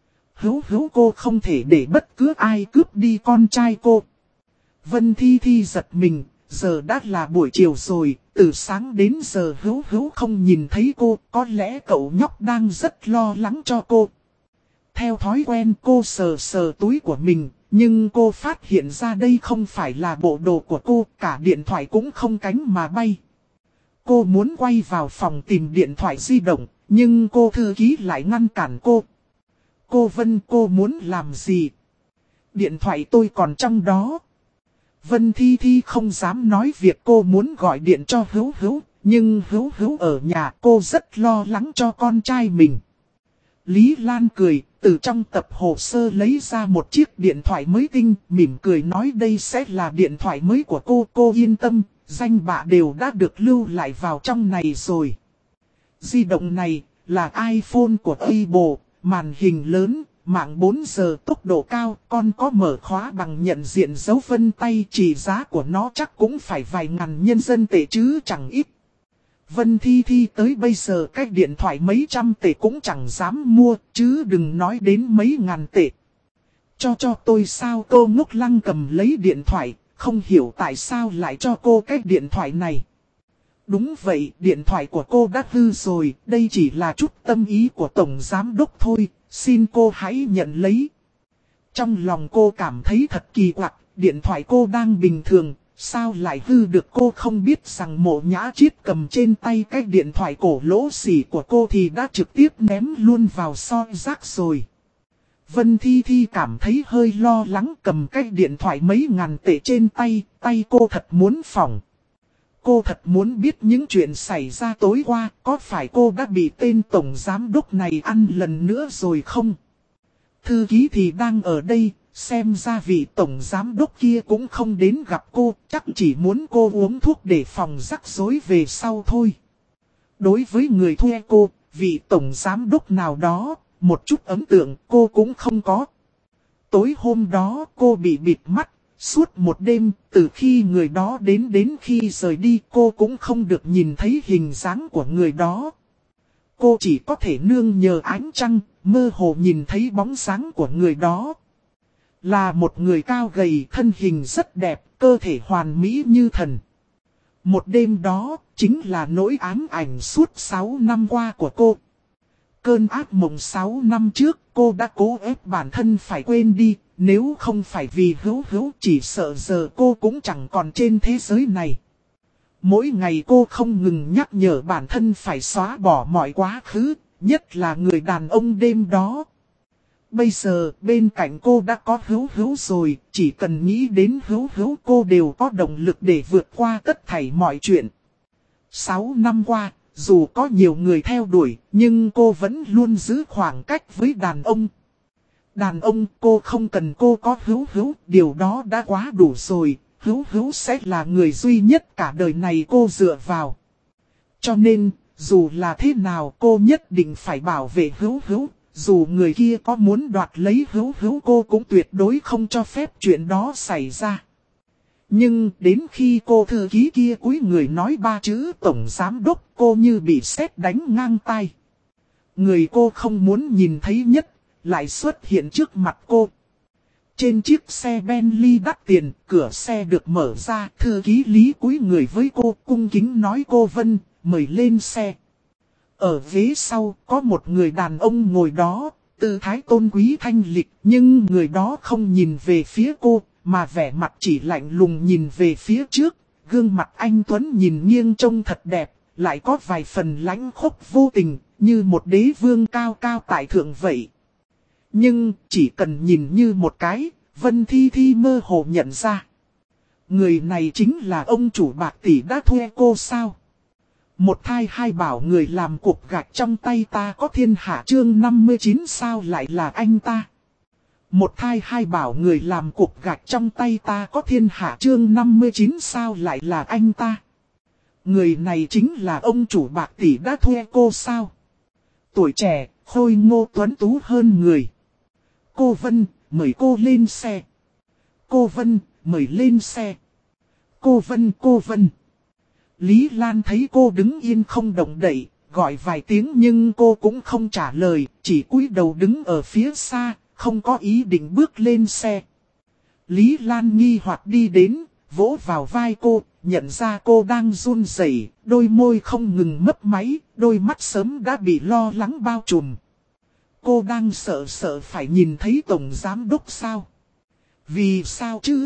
Hữu cô không thể để bất cứ ai cướp đi con trai cô. Vân Thi Thi giật mình. Giờ đã là buổi chiều rồi, từ sáng đến giờ Hữu không nhìn thấy cô, có lẽ cậu nhóc đang rất lo lắng cho cô. Theo thói quen cô sờ túi của mình, nhưng cô phát hiện ra đây không phải là bộ đồ của cô, cả điện thoại cũng không cánh mà bay. Cô muốn quay vào phòng tìm điện thoại di động, nhưng cô thư ký lại ngăn cản cô. Cô Vân, cô muốn làm gì? Điện thoại tôi còn trong đó. Vân Thi Thi không dám nói việc cô muốn gọi điện cho Hữu, nhưng Hữu ở nhà, cô rất lo lắng cho con trai mình. Lý Lan cười, từ trong tập hồ sơ lấy ra một chiếc điện thoại mới tinh, mỉm cười nói đây sẽ là điện thoại mới của cô yên tâm, danh bạ đều đã được lưu lại vào trong này rồi. Di động này là iPhone của Apple, màn hình lớn, mạng 4 giờ tốc độ cao, còn có mở khóa bằng nhận diện dấu vân tay, chỉ giá của nó chắc cũng phải vài ngàn nhân dân tệ chứ chẳng ít. Vân Thi Thi tới bây giờ cái điện thoại mấy trăm tệ cũng chẳng dám mua, chứ đừng nói đến mấy ngàn tệ. Cho tôi sao? Cô Ngốc Lăng cầm lấy điện thoại, không hiểu tại sao lại cho cô cái điện thoại này. Đúng vậy, điện thoại của cô đã hư rồi, đây chỉ là chút tâm ý của Tổng Giám Đốc thôi, xin cô hãy nhận lấy. Trong lòng cô cảm thấy thật kỳ quặc, điện thoại cô đang bình thường, sao lại hư được? Cô không biết rằng Mộ Nhã Chiết cầm trên tay cái điện thoại cổ lỗ xỉ của cô thì đã trực tiếp ném luôn vào soi rác rồi. Vân Thi Thi cảm thấy hơi lo lắng, cầm cái điện thoại mấy ngàn tệ trên tay, tay cô thật muốn phỏng. Cô thật muốn biết những chuyện xảy ra tối qua, có phải cô đã bị tên Tổng Giám Đốc này ăn lần nữa rồi không? Thư ký thì đang ở đây, xem ra vị Tổng Giám Đốc kia cũng không đến gặp cô, chắc chỉ muốn cô uống thuốc để phòng rắc rối về sau thôi. Đối với người thuê cô, vị Tổng Giám Đốc nào đó, một chút ấn tượng cô cũng không có. Tối hôm đó cô bị bịt mắt. Suốt một đêm, từ khi người đó đến khi rời đi cô cũng không được nhìn thấy hình dáng của người đó. Cô chỉ có thể nương nhờ ánh trăng, mơ hồ nhìn thấy bóng dáng của người đó. Là một người cao gầy, thân hình rất đẹp, cơ thể hoàn mỹ như thần. Một đêm đó, chính là nỗi ám ảnh suốt 6 năm qua của cô. Cơn ác mộng 6 năm trước, cô đã cố ép bản thân phải quên đi. Nếu không phải vì Hữu chỉ sợ giờ cô cũng chẳng còn trên thế giới này. Mỗi ngày cô không ngừng nhắc nhở bản thân phải xóa bỏ mọi quá khứ, nhất là người đàn ông đêm đó. Bây giờ bên cạnh cô đã có Hữu rồi, chỉ cần nghĩ đến Hữu cô đều có động lực để vượt qua tất thảy mọi chuyện. 6 năm qua, dù có nhiều người theo đuổi, nhưng cô vẫn luôn giữ khoảng cách với đàn ông. Đàn ông cô không cần cô có Hữu, điều đó đã quá đủ rồi, Hữu sẽ là người duy nhất cả đời này cô dựa vào. Cho nên, dù là thế nào cô nhất định phải bảo vệ Hữu, dù người kia có muốn đoạt lấy Hữu cô cũng tuyệt đối không cho phép chuyện đó xảy ra. Nhưng đến khi cô thư ký kia cúi người nói 3 chữ Tổng Giám Đốc, cô như bị sét đánh ngang tai. Người cô không muốn nhìn thấy nhất lại xuất hiện trước mặt cô. Trên chiếc xe Bentley đắt tiền, cửa xe được mở ra, thư ký Lý cúi người với cô, cung kính nói: cô Vân, mời lên xe. Ở ghế sau, có một người đàn ông ngồi đó, tư thái tôn quý thanh lịch, nhưng người đó không nhìn về phía cô, mà vẻ mặt chỉ lạnh lùng nhìn về phía trước. Gương mặt anh Tuấn nhìn nghiêng trông thật đẹp, lại có vài phần lãnh khốc vô tình, như một đế vương cao cao tại thượng vậy. Nhưng chỉ cần nhìn như một cái, Vân Thi Thi mơ hồ nhận ra. Người này chính là ông chủ bạc tỷ đã thuê cô sao? Một thai hai bảo người làm cục gạch trong tay ta có thiên hạ chương 59 sao lại là anh ta? Một thai hai bảo người làm cục gạch trong tay ta có thiên hạ chương 59 sao lại là anh ta? Người này chính là ông chủ bạc tỷ đã thuê cô sao? Tuổi trẻ, khôi ngô tuấn tú hơn người. Cô Vân, mời cô lên xe. Cô Vân, mời lên xe. Cô Vân, cô Vân. Lý Lan thấy cô đứng yên không động đậy, gọi vài tiếng nhưng cô cũng không trả lời, chỉ cúi đầu đứng ở phía xa, không có ý định bước lên xe. Lý Lan nghi hoặc đi đến, vỗ vào vai cô, nhận ra cô đang run rẩy, đôi môi không ngừng mấp máy, đôi mắt sớm đã bị lo lắng bao trùm. Cô đang sợ phải nhìn thấy Tổng Giám Đốc sao? Vì sao chứ?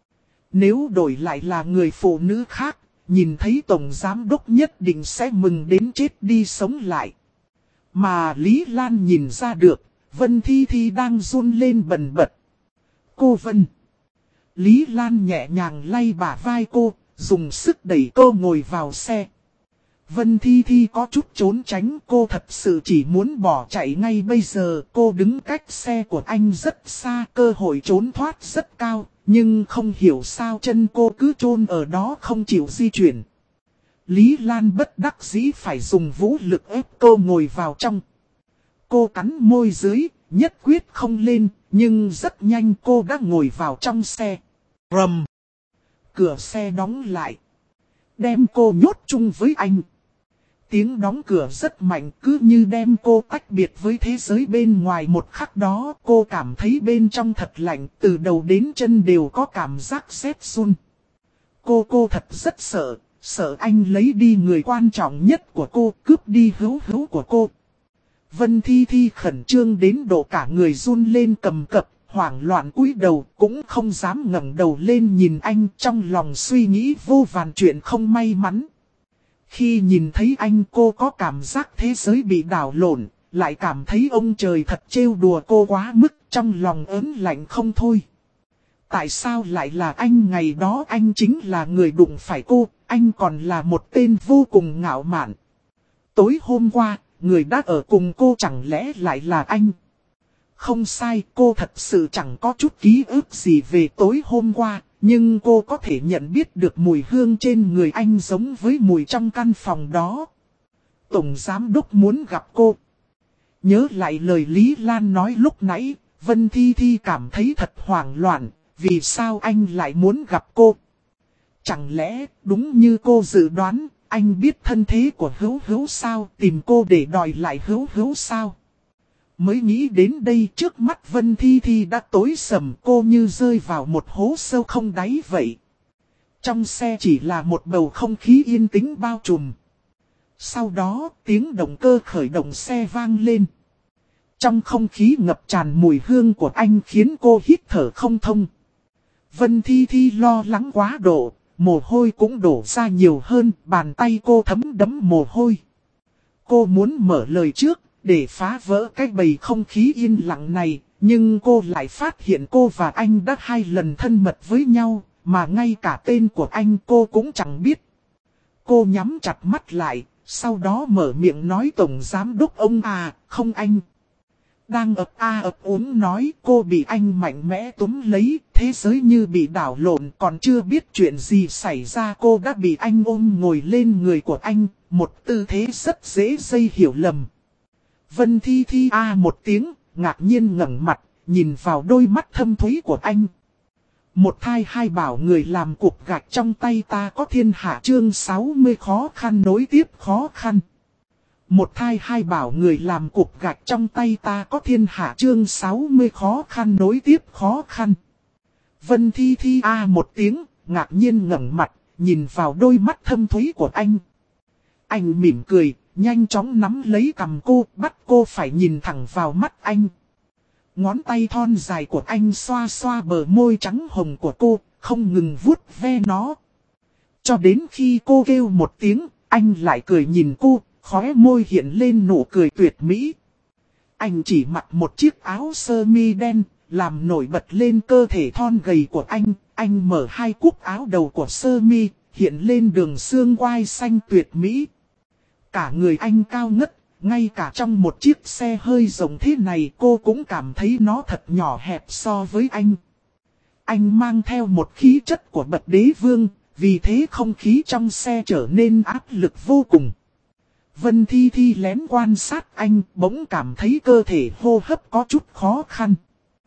Nếu đổi lại là người phụ nữ khác, nhìn thấy Tổng Giám Đốc nhất định sẽ mừng đến chết đi sống lại. Mà Lý Lan nhìn ra được, Vân Thi Thi đang run lên bần bật. Cô Vân. Lý Lan nhẹ nhàng lay bả vai cô, dùng sức đẩy cô ngồi vào xe. Vân Thi Thi có chút trốn tránh, cô thật sự chỉ muốn bỏ chạy ngay bây giờ. Cô đứng cách xe của anh rất xa, cơ hội trốn thoát rất cao, nhưng không hiểu sao chân cô cứ chôn ở đó không chịu di chuyển. Lý Lan bất đắc dĩ phải dùng vũ lực ép cô ngồi vào trong. Cô cắn môi dưới, nhất quyết không lên, nhưng rất nhanh cô đã ngồi vào trong xe. Rầm! Cửa xe đóng lại. Đem cô nhốt chung với anh. Tiếng đóng cửa rất mạnh, cứ như đem cô tách biệt với thế giới bên ngoài. Một khắc đó cô cảm thấy bên trong thật lạnh, từ đầu đến chân đều có cảm giác rét run. Cô thật rất sợ, sợ anh lấy đi người quan trọng nhất của cô, cướp đi hữu hữu của cô. Vân Thi Thi khẩn trương đến độ cả người run lên cầm cập, hoảng loạn cúi đầu, cũng không dám ngẩng đầu lên nhìn anh, trong lòng suy nghĩ vô vàn chuyện không may mắn. Khi nhìn thấy anh, cô có cảm giác thế giới bị đảo lộn, lại cảm thấy ông trời thật trêu đùa cô quá mức, trong lòng ớn lạnh không thôi. Tại sao lại là anh? Ngày đó anh chính là người đụng phải cô, anh còn là một tên vô cùng ngạo mạn. Tối hôm qua, người đã ở cùng cô chẳng lẽ lại là anh? Không sai, cô thật sự chẳng có chút ký ức gì về tối hôm qua, nhưng cô có thể nhận biết được mùi hương trên người anh giống với mùi trong căn phòng đó. Tổng giám đốc muốn gặp cô. Nhớ lại lời Lý Lan nói lúc nãy, Vân Thi Thi cảm thấy thật hoảng loạn, vì sao anh lại muốn gặp cô? Chẳng lẽ đúng như cô dự đoán, anh biết thân thế của Hữu Hữu sao, tìm cô để đòi lại Hữu Hữu sao? Mới nghĩ đến đây, trước mắt Vân Thi Thi đã tối sầm, cô như rơi vào một hố sâu không đáy vậy. Trong xe chỉ là một bầu không khí yên tĩnh bao trùm. Sau đó tiếng động cơ khởi động xe vang lên. Trong không khí ngập tràn mùi hương của anh khiến cô hít thở không thông. Vân Thi Thi lo lắng quá độ, mồ hôi cũng đổ ra nhiều hơn, bàn tay cô thấm đẫm mồ hôi. Cô muốn mở lời trước, để phá vỡ cái bầy không khí yên lặng này, nhưng cô lại phát hiện cô và anh đã 2 lần thân mật với nhau, mà ngay cả tên của anh cô cũng chẳng biết. Cô nhắm chặt mắt lại, sau đó mở miệng nói tổng giám đốc ông à, không anh. Đang ấp úng nói cô bị anh mạnh mẽ túm lấy, thế giới như bị đảo lộn, còn chưa biết chuyện gì xảy ra cô đã bị anh ôm ngồi lên người của anh, một tư thế rất dễ gây hiểu lầm. Vân Thi Thi một tiếng, ngạc nhiên ngẩng mặt, nhìn vào đôi mắt thâm thúy của anh. Một thai hai bảo người làm cục gạch trong tay ta có thiên hạ chương 60 khó khăn nối tiếp khó khăn. Một thai hai bảo người làm cục gạch trong tay ta có thiên hạ chương 60 khó khăn nối tiếp khó khăn. Vân Thi Thi một tiếng, ngạc nhiên ngẩng mặt, nhìn vào đôi mắt thâm thúy của anh. Anh mỉm cười, nhanh chóng nắm lấy cằm cô, bắt cô phải nhìn thẳng vào mắt anh. Ngón tay thon dài của anh xoa xoa bờ môi trắng hồng của cô, không ngừng vuốt ve nó. Cho đến khi cô kêu một tiếng, anh lại cười nhìn cô, khóe môi hiện lên nụ cười tuyệt mỹ. Anh chỉ mặc một chiếc áo sơ mi đen, làm nổi bật lên cơ thể thon gầy của anh mở hai cúc áo đầu của sơ mi, hiện lên đường xương quai xanh tuyệt mỹ. Cả người anh cao ngất, ngay cả trong một chiếc xe hơi rộng thế này cô cũng cảm thấy nó thật nhỏ hẹp so với anh. Anh mang theo một khí chất của bậc đế vương, vì thế không khí trong xe trở nên áp lực vô cùng. Vân Thi Thi lén quan sát anh, bỗng cảm thấy cơ thể hô hấp có chút khó khăn.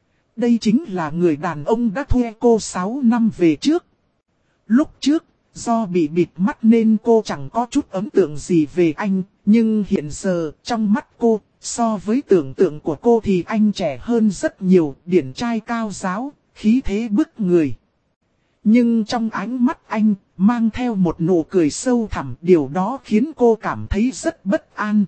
Đây chính là người đàn ông đã thuê cô 6 năm về trước. Lúc trước, do bị bịt mắt nên cô chẳng có chút ấn tượng gì về anh, nhưng hiện giờ, trong mắt cô, so với tưởng tượng của cô thì anh trẻ hơn rất nhiều, điển trai cao giáo, khí thế bức người. Nhưng trong ánh mắt anh, mang theo một nụ cười sâu thẳm, điều đó khiến cô cảm thấy rất bất an.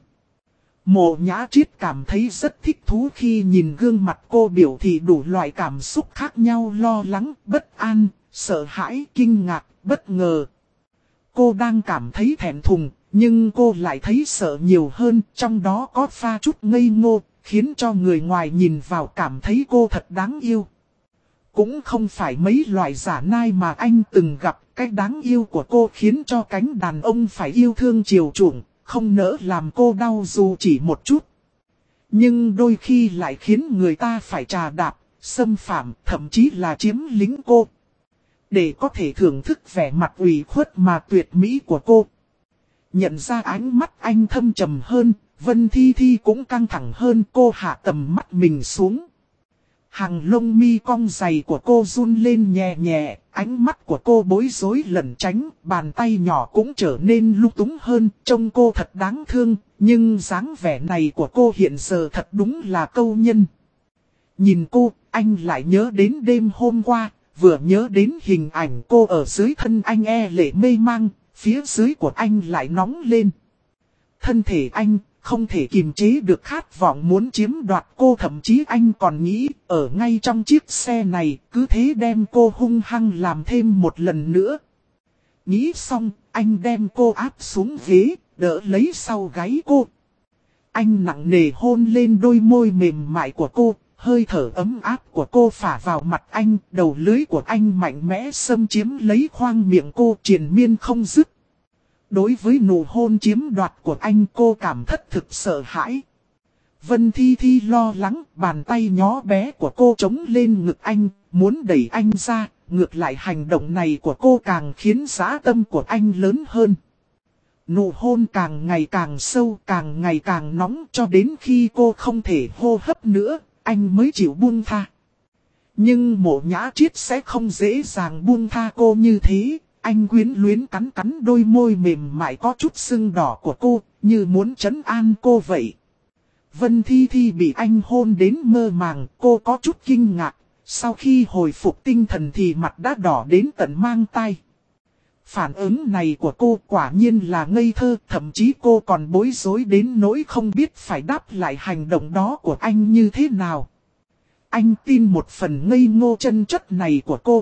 Mộ Nhã Triết cảm thấy rất thích thú khi nhìn gương mặt cô biểu thị đủ loại cảm xúc khác nhau, lo lắng, bất an, sợ hãi, kinh ngạc, bất ngờ. Cô đang cảm thấy thẹn thùng, nhưng cô lại thấy sợ nhiều hơn, trong đó có pha chút ngây ngô, khiến cho người ngoài nhìn vào cảm thấy cô thật đáng yêu. Cũng không phải mấy loại giả nai mà anh từng gặp, cái đáng yêu của cô khiến cho cánh đàn ông phải yêu thương chiều chuộng, không nỡ làm cô đau dù chỉ một chút. Nhưng đôi khi lại khiến người ta phải trà đạp, xâm phạm, thậm chí là chiếm lính cô. Để có thể thưởng thức vẻ mặt ủy khuất mà tuyệt mỹ của cô. Nhận ra ánh mắt anh thâm trầm hơn, Vân Thi Thi cũng căng thẳng hơn, cô hạ tầm mắt mình xuống. Hàng lông mi cong dày của cô run lên nhẹ nhẹ, ánh mắt của cô bối rối lẩn tránh, bàn tay nhỏ cũng trở nên lung túng hơn, trông cô thật đáng thương, nhưng dáng vẻ này của cô hiện giờ thật đúng là câu nhân. Nhìn cô, anh lại nhớ đến đêm hôm qua, vừa nhớ đến hình ảnh cô ở dưới thân anh lệ mê mang, phía dưới của anh lại nóng lên. Thân thể anh không thể kiềm chế được khát vọng muốn chiếm đoạt cô, thậm chí anh còn nghĩ ở ngay trong chiếc xe này cứ thế đem cô hung hăng làm thêm một lần nữa. Nghĩ xong, anh đem cô áp xuống ghế, đỡ lấy sau gáy cô. Anh nặng nề hôn lên đôi môi mềm mại của cô, hơi thở ấm áp của cô phả vào mặt anh, đầu lưỡi của anh mạnh mẽ xâm chiếm lấy khoang miệng cô triền miên không dứt. Đối với nụ hôn chiếm đoạt của anh, cô cảm thất thực sợ hãi. Vân Thi Thi lo lắng, bàn tay nhỏ bé của cô chống lên ngực anh, muốn đẩy anh ra, ngược lại hành động này của cô càng khiến dã tâm của anh lớn hơn. Nụ hôn càng ngày càng sâu, càng ngày càng nóng, cho đến khi cô không thể hô hấp nữa, anh mới chịu buông tha. Nhưng Mộ Nhã Triết sẽ không dễ dàng buông tha cô như thế. Anh quyến luyến cắn cắn đôi môi mềm mại có chút sưng đỏ của cô, như muốn trấn an cô vậy. Vân Thi Thi bị anh hôn đến mơ màng, cô có chút kinh ngạc. Sau khi hồi phục tinh thần thì mặt đã đỏ đến tận mang tai. Phản ứng này của cô quả nhiên là ngây thơ, thậm chí cô còn bối rối đến nỗi không biết phải đáp lại hành động đó của anh như thế nào. Anh tin một phần ngây ngô chân chất này của cô.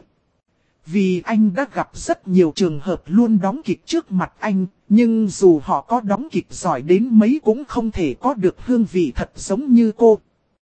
Vì anh đã gặp rất nhiều trường hợp luôn đóng kịch trước mặt anh, nhưng dù họ có đóng kịch giỏi đến mấy cũng không thể có được hương vị thật giống như cô.